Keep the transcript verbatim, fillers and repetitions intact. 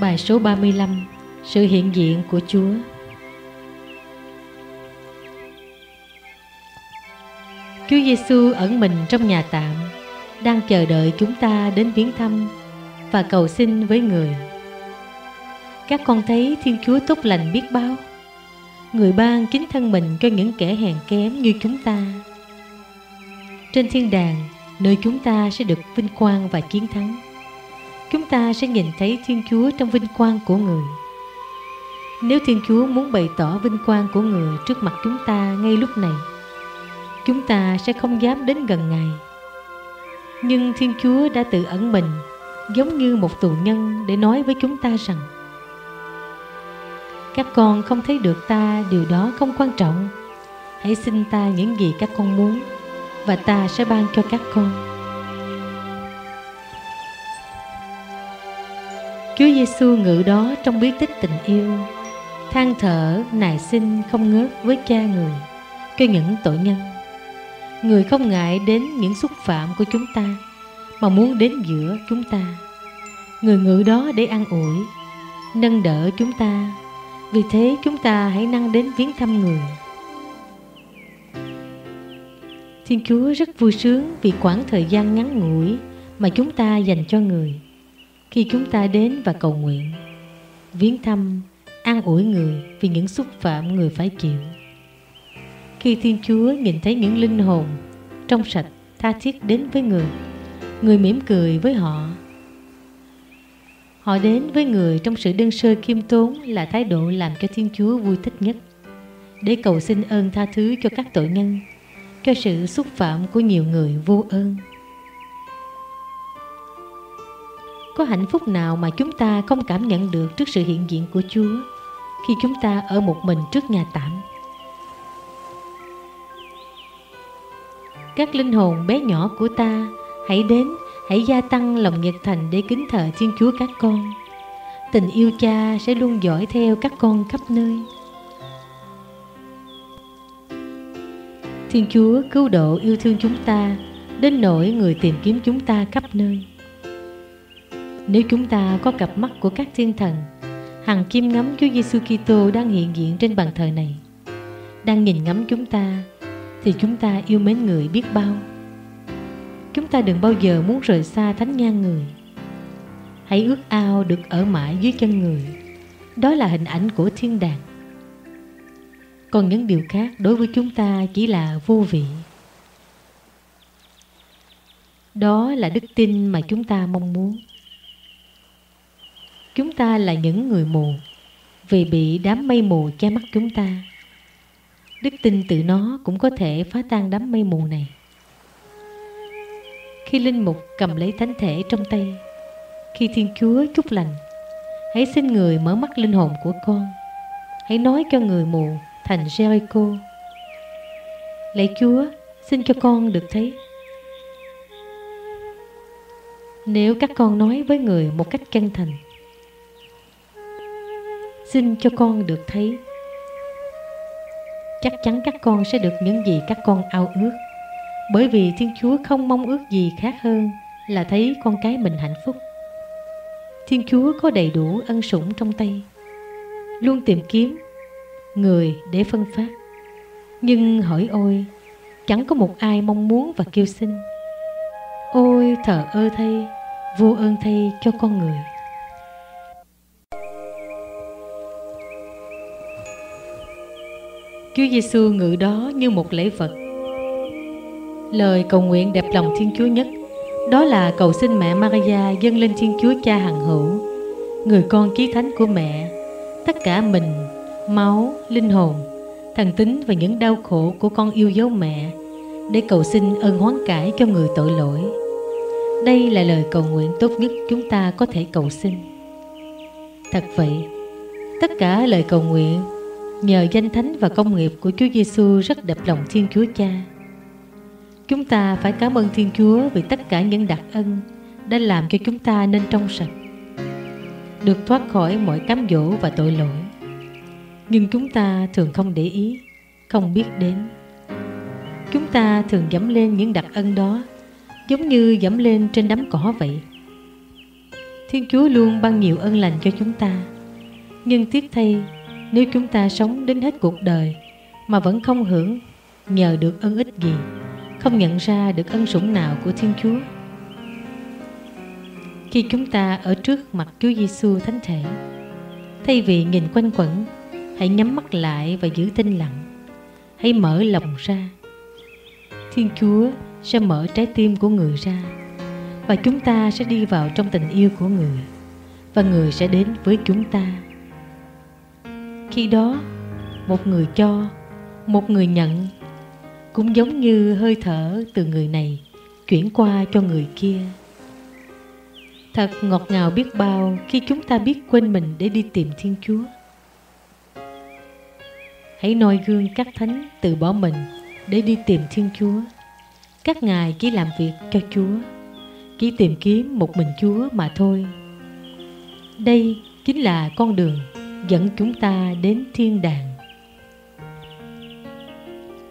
Bài số ba mươi lăm. Sự hiện diện của Chúa. Chúa Giêsu ẩn mình trong nhà tạm, đang chờ đợi chúng ta đến viếng thăm và cầu xin với người. Các con thấy Thiên Chúa tốt lành biết bao, người ban kính thân mình cho những kẻ hèn kém như chúng ta. Trên thiên đàng, nơi chúng ta sẽ được vinh quang và chiến thắng, chúng ta sẽ nhìn thấy Thiên Chúa trong vinh quang của người. Nếu Thiên Chúa muốn bày tỏ vinh quang của người trước mặt chúng ta ngay lúc này, chúng ta sẽ không dám đến gần Ngài. Nhưng Thiên Chúa đã tự ẩn mình giống như một tù nhân để nói với chúng ta rằng: các con không thấy được ta, điều đó không quan trọng. Hãy xin ta những gì các con muốn, và ta sẽ ban cho các con. Chúa Giêsu ngự đó trong bí tích tình yêu, than thở nài xin không ngớt với Cha người cho những tội nhân. Người không ngại đến những xúc phạm của chúng ta, mà muốn đến giữa chúng ta. Người ngự đó để an ủi, nâng đỡ chúng ta. Vì thế chúng ta hãy năng đến viếng thăm người. Thiên Chúa rất vui sướng vì quãng thời gian ngắn ngủi mà chúng ta dành cho người, khi chúng ta đến và cầu nguyện, viếng thăm, an ủi người vì những xúc phạm người phải chịu. Khi Thiên Chúa nhìn thấy những linh hồn trong sạch, tha thiết đến với người, người mỉm cười với họ. Họ đến với người trong sự đơn sơ khiêm tốn là thái độ làm cho Thiên Chúa vui thích nhất, để cầu xin ơn tha thứ cho các tội nhân, cho sự xúc phạm của nhiều người vô ơn. Có hạnh phúc nào mà chúng ta không cảm nhận được trước sự hiện diện của Chúa khi chúng ta ở một mình trước nhà tạm? Các linh hồn bé nhỏ của ta, hãy đến, hãy gia tăng lòng nhiệt thành để kính thờ Thiên Chúa các con. Tình yêu Cha sẽ luôn dõi theo các con khắp nơi. Thiên Chúa cứu độ yêu thương chúng ta đến nỗi người tìm kiếm chúng ta khắp nơi. Nếu chúng ta có cặp mắt của các thiên thần, hằng chiêm ngắm Chúa Giêsu Kitô đang hiện diện trên bàn thờ này, đang nhìn ngắm chúng ta, thì chúng ta yêu mến người biết bao. Chúng ta đừng bao giờ muốn rời xa thánh nhang người. Hãy ước ao được ở mãi dưới chân người. Đó là hình ảnh của thiên đàng. Còn những điều khác đối với chúng ta chỉ là vô vị. Đó là đức tin mà chúng ta mong muốn. Chúng ta là những người mù vì bị đám mây mù che mắt chúng ta. Đức tin tự nó cũng có thể phá tan đám mây mù này. Khi linh mục cầm lấy thánh thể trong tay, khi Thiên Chúa chúc lành, hãy xin người mở mắt linh hồn của con. Hãy nói cho người mù thành Jericho: lạy Chúa, xin cho con được thấy. Nếu các con nói với người một cách chân thành: xin cho con được thấy, chắc chắn các con sẽ được những gì các con ao ước. Bởi vì Thiên Chúa không mong ước gì khác hơn là thấy con cái mình hạnh phúc. Thiên Chúa có đầy đủ ân sủng trong tay, luôn tìm kiếm người để phân phát. Nhưng hỏi ôi, chẳng có một ai mong muốn và kêu xin. Ôi thờ ơ thay, vô ơn thay cho con người. Chúa Giêsu ngự đó như một lễ vật. Lời cầu nguyện đẹp lòng Thiên Chúa nhất, đó là cầu xin mẹ Maria dâng lên Thiên Chúa Cha hằng hữu, người con chí thánh của mẹ, tất cả mình, máu, linh hồn, thần tính và những đau khổ của con yêu dấu mẹ, để cầu xin ơn hoán cải cho người tội lỗi. Đây là lời cầu nguyện tốt nhất chúng ta có thể cầu xin. Thật vậy, tất cả lời cầu nguyện nhờ danh thánh và công nghiệp của Chúa Giêsu rất đẹp lòng Thiên Chúa Cha. Chúng ta phải cảm ơn Thiên Chúa vì tất cả những đặc ân đã làm cho chúng ta nên trong sạch, được thoát khỏi mọi cám dỗ và tội lỗi. Nhưng chúng ta thường không để ý, không biết đến. Chúng ta thường dẫm lên những đặc ân đó, giống như dẫm lên trên đám cỏ vậy. Thiên Chúa luôn ban nhiều ân lành cho chúng ta. Nhưng tiếc thay, nếu chúng ta sống đến hết cuộc đời mà vẫn không hưởng nhờ được ân ích gì, không nhận ra được ân sủng nào của Thiên Chúa. Khi chúng ta ở trước mặt Chúa Giêsu thánh thể, thay vì nhìn quanh quẩn, hãy nhắm mắt lại và giữ thinh lặng. Hãy mở lòng ra. Thiên Chúa sẽ mở trái tim của người ra, và chúng ta sẽ đi vào trong tình yêu của người, và người sẽ đến với chúng ta. Khi đó, một người cho, một người nhận, cũng giống như hơi thở từ người này chuyển qua cho người kia. Thật ngọt ngào biết bao khi chúng ta biết quên mình để đi tìm Thiên Chúa. Hãy noi gương các thánh từ bỏ mình để đi tìm Thiên Chúa. Các ngài chỉ làm việc cho Chúa, chỉ tìm kiếm một mình Chúa mà thôi. Đây chính là con đường dẫn chúng ta đến thiên đàng.